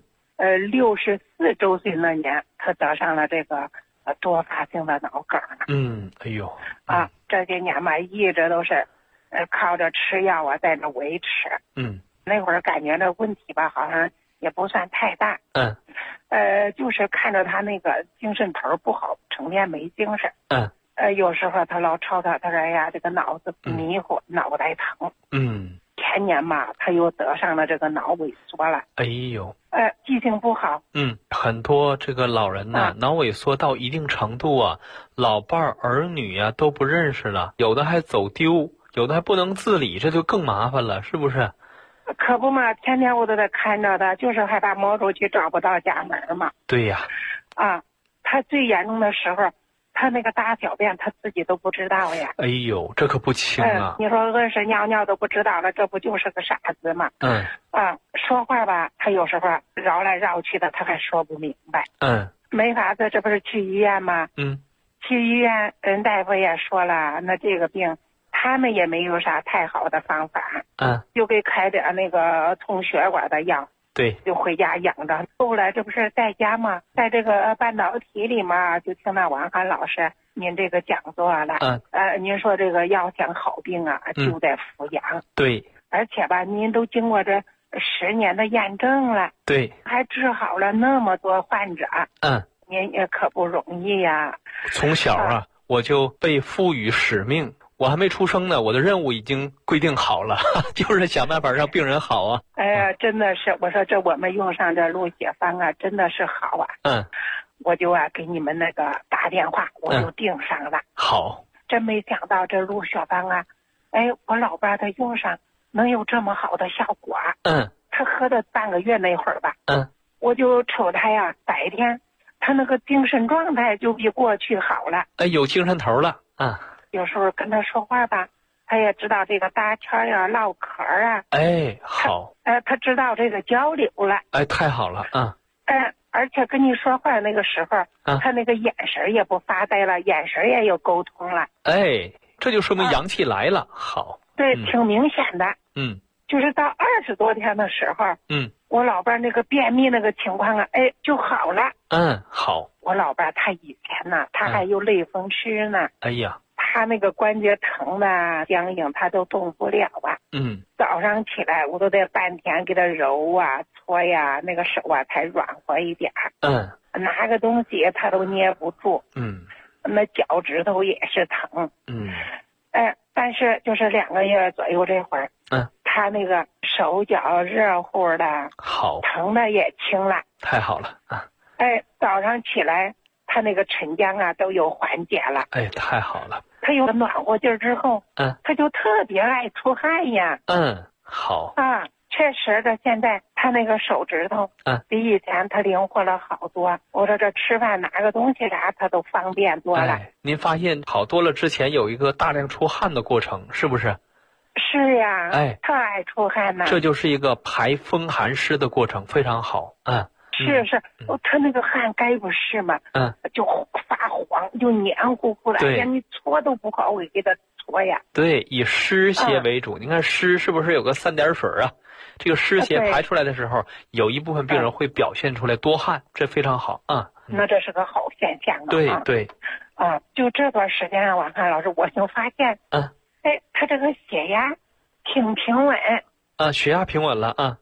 ，64周岁那年，他得上了这个多发性的脑梗了。 哎呦， 这些年嘛，一直都是靠着吃药啊，在那维持。那会儿感觉这问题吧，好像也不算太大。就是看着他那个精神头不好，成天没精神。有时候他老吵他说：“哎呀，这个脑子迷糊，脑袋疼。”前年嘛，他又得上了这个脑萎缩了。哎呦， 记性不好。 很多这个老人呐，脑萎缩到一定程度啊，老伴儿、儿女啊都不认识了，有的还走丢，有的还不能自理，这就更麻烦了，是不是？ 可不嘛，天天我都在看着他，就是害怕摸出去找不到家门嘛。 对呀。 他最严重的时候，他那个大小便他自己都不知道呀。 哎呦，这可不轻啊！ 你说屙屎尿尿都不知道了，这不就是个傻子吗？说话吧，他有时候绕来绕去的，他还说不明白。没法子，这不是去医院吗？去医院，人大夫也说了，那这个病他们也没有啥太好的方法。就给开点那个通血管的药。 对， 就回家养着。后来这不是在家嘛，在这个半导体里嘛，就听到王涵老师您这个讲座了。您说这个要想好病啊，就得服养。 对， 而且吧，您都经过这10年的验证了。 对， 还治好了那么多患者。您也可不容易呀。 从小我就被赋予使命。我还没出生呢，我的任务已经规定好了，就是想办法让病人好啊。 哎呀，真的是，我说这我们用上这鹿血芳啊，真的是好啊。我就给你们那个打电话，我就订上了。 好， 真没想到这鹿血芳啊，我老伴他用上能有这么好的效果。他喝的半个月那会儿吧，我就瞅他呀，白天他那个精神状态就比过去好了。 有精神头了。 有时候跟他说话吧，他也知道这个搭腔呀、唠嗑啊。 好。 他知道这个交流了。 太好了。 而且跟你说话那个时候，他那个眼神也不发呆了，眼神也有沟通了。 这就说明阳气来了。好。 对，挺明显的。就是到20多天的时候，我老伴那个便秘那个情况啊，就好了。 好。 我老伴他以前呢，他还有类风湿呢。 哎呀。 他那个关节疼的僵硬，他都动不了啊。早上起来我都得半天给他揉啊、搓呀，那个手啊才软和一点。拿个东西他都捏不住。那脚趾头也是疼。但是就是2个月左右这会儿，他那个手脚热乎的， 好， 疼的也轻了。 太好了。 早上起来他那个沉僵啊都有缓解了。 太好了。 他有了暖和劲儿之后，他就特别爱出汗呀。 好。 确实的，现在他那个手指头，比以前他灵活了好多。我说这吃饭拿个东西啥，他都方便多了。 您发现好多了？之前有一个大量出汗的过程，是不是？ 是呀。特爱出汗呢。 这就是一个排风寒湿的过程，非常好。 是，他那个汗该不是嘛，就发黄，就黏糊糊的，连你搓都不好给他搓呀。 对，以湿邪为主。你看湿是不是有个3点水啊？这个湿邪排出来的时候，有一部分病人会表现出来多汗，这非常好。 那这是个好现象啊。 对。 就这段时间王涵老师，我就发现，他这个血压挺平稳。 血压平稳了。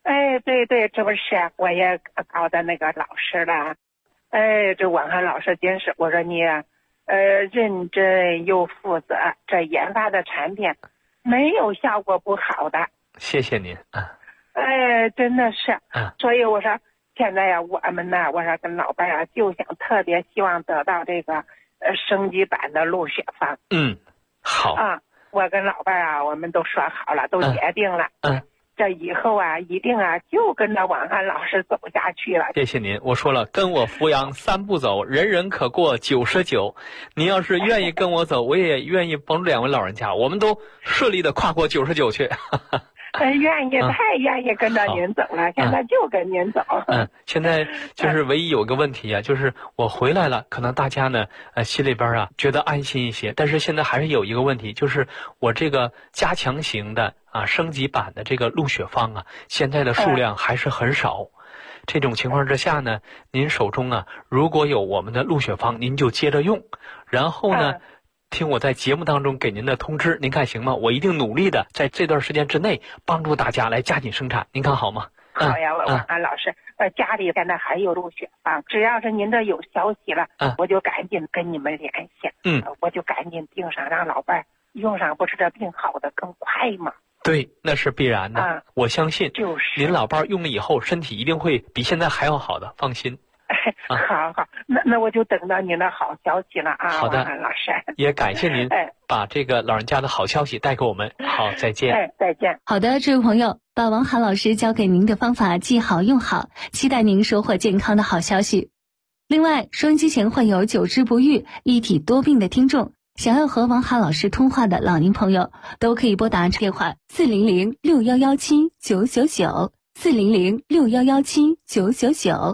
哎，对对，这不是我也搞的那个老师了。哎，这王涵老师真是，我说你认真又负责，这研发的产品没有效果不好的。 谢谢您。 哎，真的是。所以我说现在呀，我们呢，我说跟老伴啊，就想特别希望得到这个升级版的鹿血芳。 好啊，我跟老伴啊，我们都说好了，都决定了。这以后啊，一定啊，就跟着王涵老师走下去了。 谢谢您，我说了，跟我扶阳3步走，人人可过99。您要是愿意跟我走，我也愿意帮助2位老人家，我们都顺利的跨过99去。 愿意，太愿意跟着您走了，现在就跟您走。 现在就是唯一有个问题啊，就是我回来了，可能大家呢心里边啊觉得安心一些，但是现在还是有一个问题，就是我这个加强型的升级版的这个鹿血芳啊，现在的数量还是很少。这种情况之下呢，您手中啊如果有我们的鹿血芳，您就接着用，然后呢听我在节目当中给您的通知，您看行吗？我一定努力的在这段时间之内帮助大家来加紧生产，您看好吗？ 好呀，王涵老师，家里现在还有鹿血芳，只要是您这有消息了，我就赶紧跟你们联系。我就赶紧订上，让老伴用上，不是这病好的更快吗？ 对，那是必然的。我相信，就是您老伴用了以后，身体一定会比现在还要好的，放心。 好，那我就等到您的好消息了啊！ 好的， 王涵老师， 也感谢您把这个老人家的好消息带给我们。好，再见。 再见。 好的，这位朋友，把王涵老师教给您的方法记好用好，期待您收获健康的好消息。另外，收音机前患有久治不愈、一体多病的听众，想要和王涵老师通话的老年朋友，都可以拨打电话400-6117-999 400-6117-999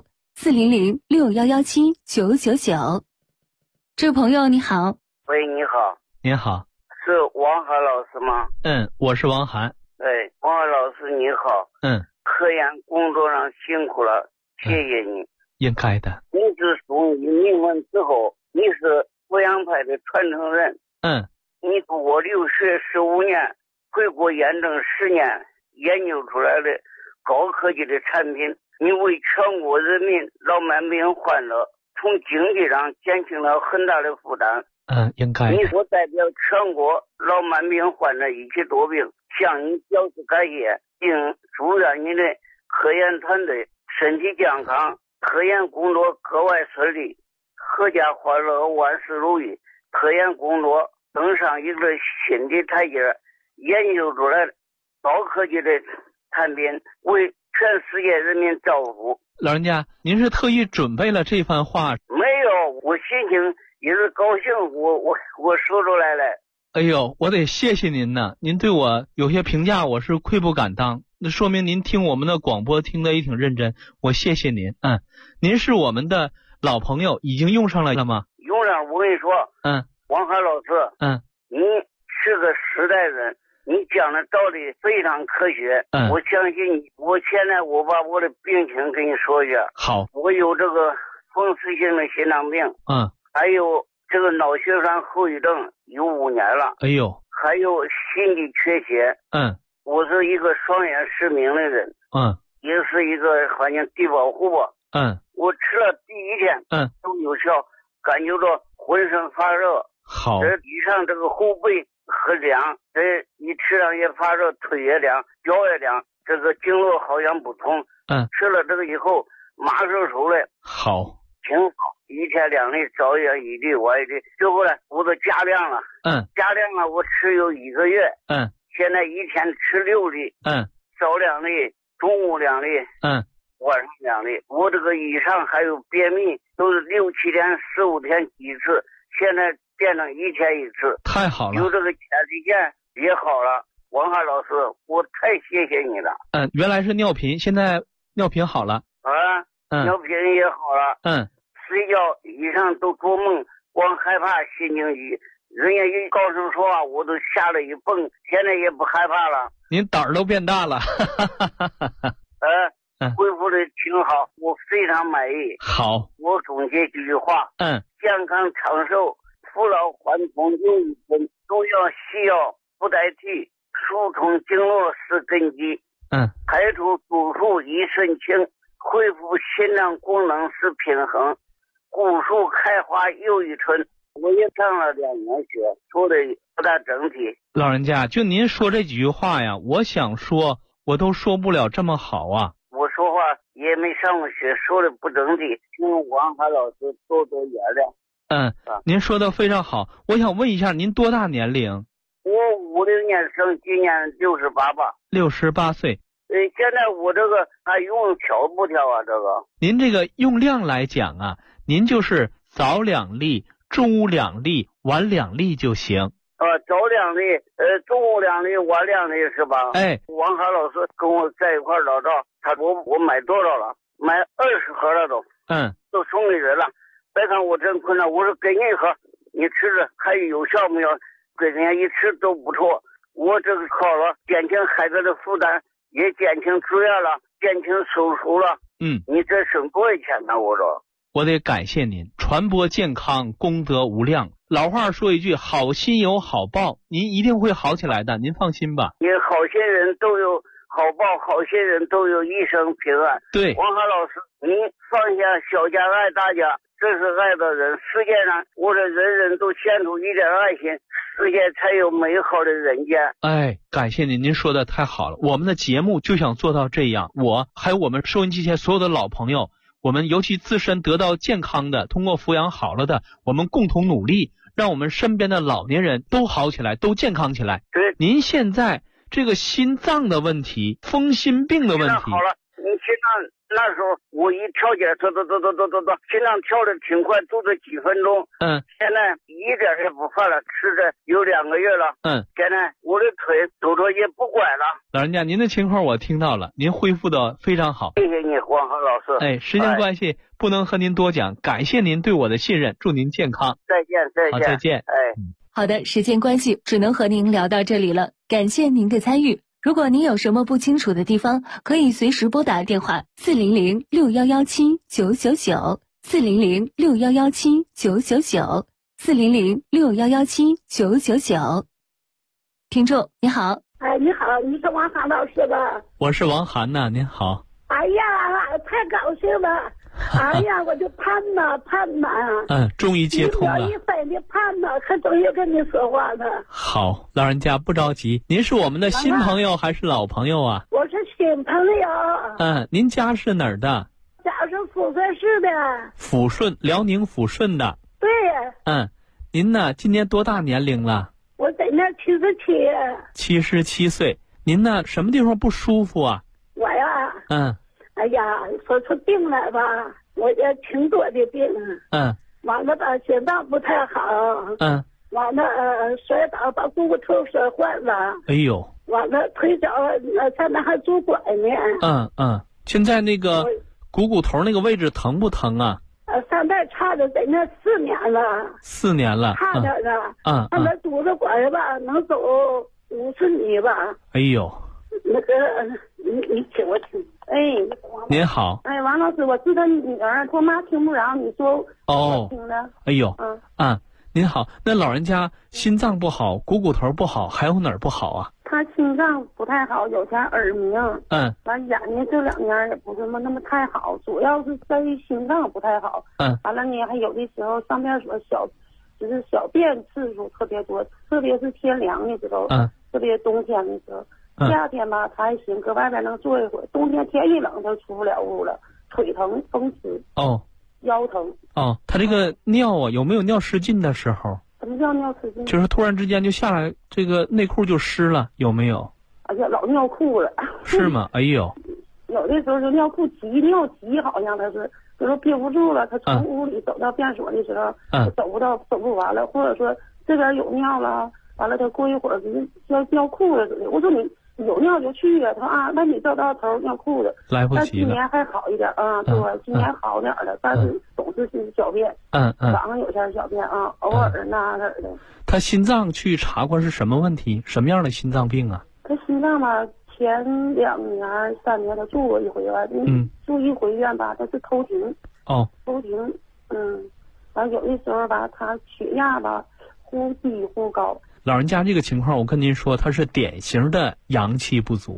400-6117-999。这位朋友你好。 喂，你好。 您好。 是王涵老师吗？ 我是王涵。 对，王涵老师你好。科研工作上辛苦了，谢谢你。 应该的。 你是属于名门之后，你是扶阳派的传承人。你读过留学15年，回国验证10年，研究出来的高科技的产品，你为全国人民老慢病患者从经济上减轻了很大的负担。 应该。 你所代表全国老慢病患者一起多病，向你表示感谢，并祝愿你的科研团队身体健康，科研工作格外顺利，阖家欢乐，万事如意。科研工作登上一个新的台阶，研究出来高科技的产品，为全世界人民造福。 老人家，您是特意准备了这番话？ 没有，我心情也是高兴，我说出来了。 哎呦，我得谢谢您呢，您对我有些评价我是愧不敢当，那说明您听我们的广播听得也挺认真，我谢谢您。您是我们的老朋友，已经用上了吗？ 用上，我跟你说，王涵老师，你是个时代人，你讲的道理非常科学，我相信你。我现在我把我的病情跟你说一下。 好， 我有这个风湿性的心脏病，还有这个脑血栓后遗症有5年了， 哎呦， 还有心肌缺血，我是一个双眼失明的人，也是一个好像低保户吧，我吃了第1天，都有效，感觉到浑身发热， 好， 这以上这个后背很凉，这一吃上也发热，腿也凉，脚也凉，这个经络好像不通，吃了这个以后马上出来， 好， 挺好，1天2粒，早一点1粒，晚一粒，最后呢我都加量了，加量了，我吃有1个月，现在1天吃6粒，早2粒，中午2粒，晚上2粒，我这个以上还有便秘，都是6、7天、15天一次，现在变成1天1次， 太好了， 有这个前列腺也好了。王涵老师，我太谢谢你了。 原来是尿频，现在尿频好了尿频也好了。睡觉以上都做梦，光害怕心情急，人家一高声说话，我都吓了一蹦，现在也不害怕了。 您胆儿都变大了。 恢复的挺好，我非常满意。 好， 我总结几句话。健康长寿，扶老还童有一分，中药西药不代替，疏通经络是根基， 排除毒素益肾清，恢复心脏功能是平衡，骨素开花又一春。我也上了2年学，说的不大整体。 老人家，就您说这几句话呀，我想说我都说不了这么好啊。 我说话也没上过学，说的不整体，请王海老师多多原谅。 您说的非常好。我想问一下，您多大年龄？ 我50年生，今年68吧。 68岁。 现在我这个还用调不调啊？这个您这个用量来讲啊，您就是早2粒，中午2粒，晚2粒就行。 早2粒，中午2粒，晚2粒是吧？王海老师跟我在一块老赵，他说我买多少了？买20盒了都。都送给人了。别看我真困难，我说给你一盒，你吃着还有效没有？给人家一吃都不错。我这个好了，减轻孩子的负担，也减轻住院了，减轻手术了。你这省多少钱呢？我说。 我得感谢您，传播健康功德无量。老话说一句，好心有好报，您一定会好起来的，您放心吧。 也好些人都有好报，好些人都有一生平安。 对， 王海老师，您放下小家爱大家，这是爱的人。世界上，我说人人都献出一点爱心，世界才有美好的人间。 感谢您，您说的太好了。我们的节目就想做到这样，我还有我们收音机前所有的老朋友，我们尤其自身得到健康的，通过抚养好了的，我们共同努力，让我们身边的老年人都好起来，都健康起来。 对， 您现在这个心脏的问题，风湿病的问题， 好了，你心脏那时候我一跳起来，走，心脏跳的挺快，就这几分钟。现在一点也不犯了，吃着有2个月了。现在我的腿走着也不拐了。 老人家，您的情况我听到了，您恢复的非常好。 谢谢你，黄河老师。 时间关系，不能和您多讲，感谢您对我的信任，祝您健康。 再见。 好，再见。 好的，时间关系，只能和您聊到这里了，感谢您的参与。如果您有什么不清楚的地方，可以随时拨打电话400-6117-999 400-6117-999 400-6117-999。听众你好。 你好，你是王涵老师吧？ 我是王涵呐，您好。 哎呀，太高兴了！哎呀，我就盼呐。 终于接通了。 一分的盼呐，可终于跟你说话了。 好，老人家不着急。您是我们的新朋友还是老朋友啊？ 我是新朋友。 您家是哪儿的？ 家是抚顺市的。 抚顺，辽宁抚顺的。 对。 您呢？今年多大年龄了？ 我今年77。 77岁。您呢？什么地方不舒服啊？ 我呀。哎呀，说出病来吧，我也挺多的病。完了吧，心脏不太好。完了摔倒把股骨头摔坏了。 哎呦。 完了腿脚现在还拄拐呢。 现在那个股骨头那个位置疼不疼啊？ 现在差的得那4年了。 4年了。 差点了。现在拄着拐吧，能走50米吧。 哎呦。 那个你听我听。 您好。 王老师，我是他女儿，他妈听不着，你说我听着。 哎呦。您好，那老人家心脏不好，股骨头不好，还有哪儿不好啊？ 他心脏不太好，有点耳鸣。完眼睛这2年也不是那么太好，主要是在于心脏不太好。完了呢，还有的时候上厕所就是小便次数特别多，特别是天凉的时候。特别冬天的时候。夏天吧他还行，搁外边能坐一会儿，冬天天一冷他出不了屋了，腿疼风湿。腰疼。他这个尿啊，有没有尿失禁的时候？ 什么叫尿失禁？ 就是突然之间就下来，这个内裤就湿了，有没有？ 哎呀，老尿裤了。 是吗？哎呦。 有的时候就尿裤尿急，好像他是，比如说憋不住了，他从屋里走到便所的时候，走不完了，或者说这边有尿了，完了他过一会儿要尿裤子似的。我说你有尿就去呀，他说那你照到头尿裤子， 来不及了。 但今年还好一点对，今年好点了，但是总是小便，晚上有点小便偶尔那的。 他心脏去查过是什么问题？什么样的心脏病啊？ 他心脏吧，前2年3年他住过一回吧，住一回院吧，他是偷停。偷停，完有的时候吧，他血压吧忽低忽高。 老人家这个情况，我跟您说，他是典型的阳气不足。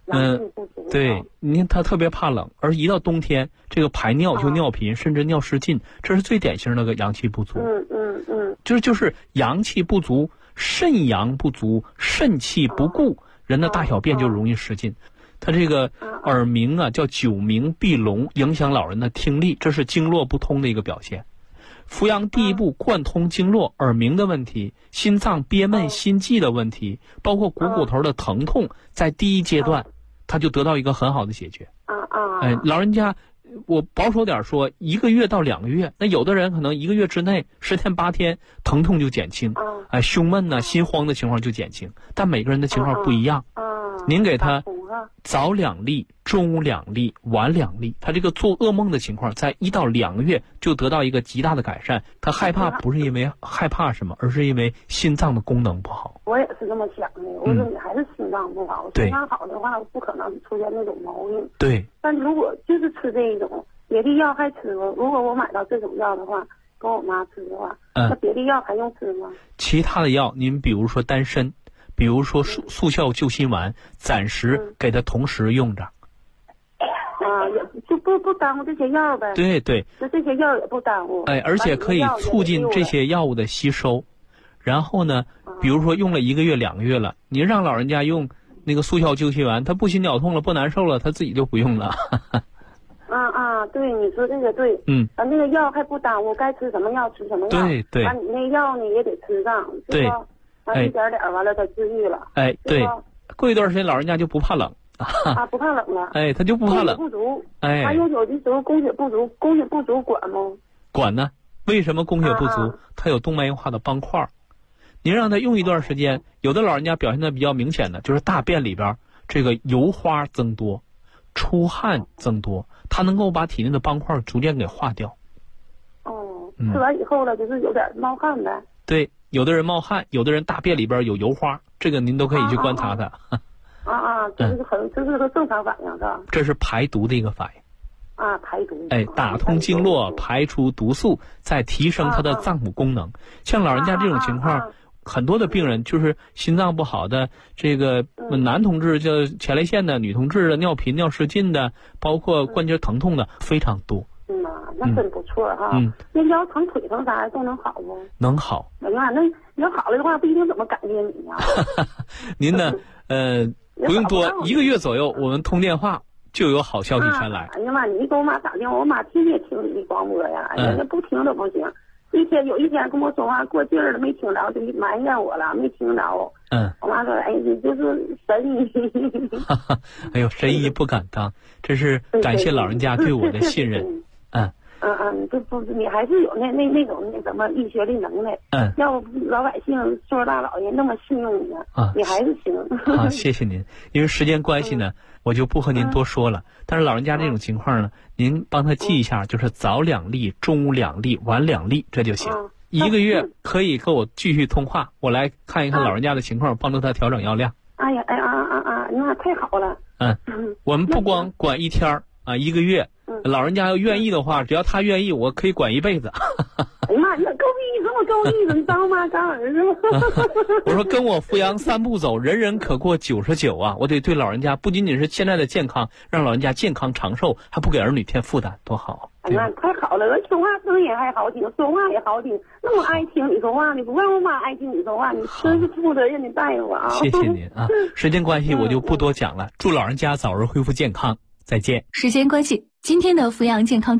阳气不足。 对，你看他特别怕冷，而一到冬天，这个排尿就尿频，甚至尿失禁，这是最典型的个阳气不足。就是阳气不足，肾阳不足，肾气不固，人的大小便就容易失禁。他这个耳鸣啊，叫久鸣闭聋，影响老人的听力，这是经络不通的一个表现。扶阳第一步贯通经络，耳鸣的问题，心脏憋闷心悸的问题，包括股头的疼痛，在第一阶段他就得到一个很好的解决。老人家我保守点说1个月到2个月，那有的人可能1个月之内10天8天疼痛就减轻，胸闷呢心慌的情况就减轻，但每个人的情况不一样。您给他早2粒，中午2粒，晚2粒，他这个做噩梦的情况在1到2个月就得到一个极大的改善。他害怕不是因为害怕什么，而是因为心脏的功能不好。 我也是这么想的，我说你还是心脏不好，心脏好的话不可能出现那种毛病。 对。 但如果就是吃这一种，别的药还吃吗？如果我买到这种药的话，跟我妈吃的话，那别的药还用吃吗？ 其他的药，您比如说丹参，比如说速效救心丸，暂时给他同时用着。 也就不耽误这些药呗。 对对。 这些药也不耽误。 而且可以促进这些药物的吸收。然后呢，比如说用了1个月2个月了，您让老人家用那个速效救心丸，他不心绞痛了，不难受了，他自己就不用了。 对，你说这个对。那个药还不耽误，该吃什么药吃什么药。 对对。 你那药你也得吃上， 对。 一点点完了他治愈了。 对。过一段时间老人家就不怕冷。 不怕冷了。 他就不怕冷。 供血不足。还有的时候供血不足管吗？ 管呢。为什么供血不足？他有动脉硬化的斑块。您让他用一段时间，有的老人家表现的比较明显的就是大便里边这个油花增多，出汗增多，它能够把体内的斑块逐渐给化掉。 吃完以后呢，就是有点冒汗呗。 对，有的人冒汗，有的人大便里边有油花，这个您都可以去观察他。 这是个正常反应是吧？ 这是排毒的一个反应。 排毒。 打通经络，排除毒素，再提升他的脏腑功能。像老人家这种情况，很多的病人就是心脏不好的，这个男同志叫前列腺的，女同志的尿频尿失禁的，包括关节疼痛的非常多。 那真不错哈。那腰疼腿疼啥都能好不？ 能好。 哎呀，那你要好了的话，不一定怎么感谢你呀。 您呢？不用多，1个月左右，我们通电话就有好消息传来。 哎呀妈，你一给我妈打电话，我妈天天听你的广播呀，那不听都不行。有一天跟我说话过劲儿了，没听着就埋怨我了，没听着。我妈说：“哎，你就是神医。” 哎呦，神医不敢当，这是感谢老人家对我的信任。 你还是有那种那什么医学的能耐。要不老百姓岁数大老爷那么信用你你还是行。 谢谢您。因为时间关系呢，我就不和您多说了。但是老人家这种情况呢，您帮他记一下，就是早2粒，中午2粒，晚2粒，这就行。1个月可以跟我继续通话，我来看一看老人家的情况，帮助他调整药量。 那太好了。 我们不光管1天1个月。老人家要愿意的话，只要他愿意，我可以管1辈子。 哎呀妈，你够意思，我够意思，你当妈当儿子吗？ 我说跟我扶阳3步走，人人可过99啊！我得对老人家不仅仅是现在的健康，让老人家健康长寿，还不给儿女添负担，多好！ 哎呀，太好了，人说话声音还好听，说话也好听，那么爱听你说话，你不让我妈爱听你说话，你真是负责任的大夫啊！ 谢谢您啊！时间关系，我就不多讲了，祝老人家早日恢复健康，再见。 时间关系，今天的扶阳健康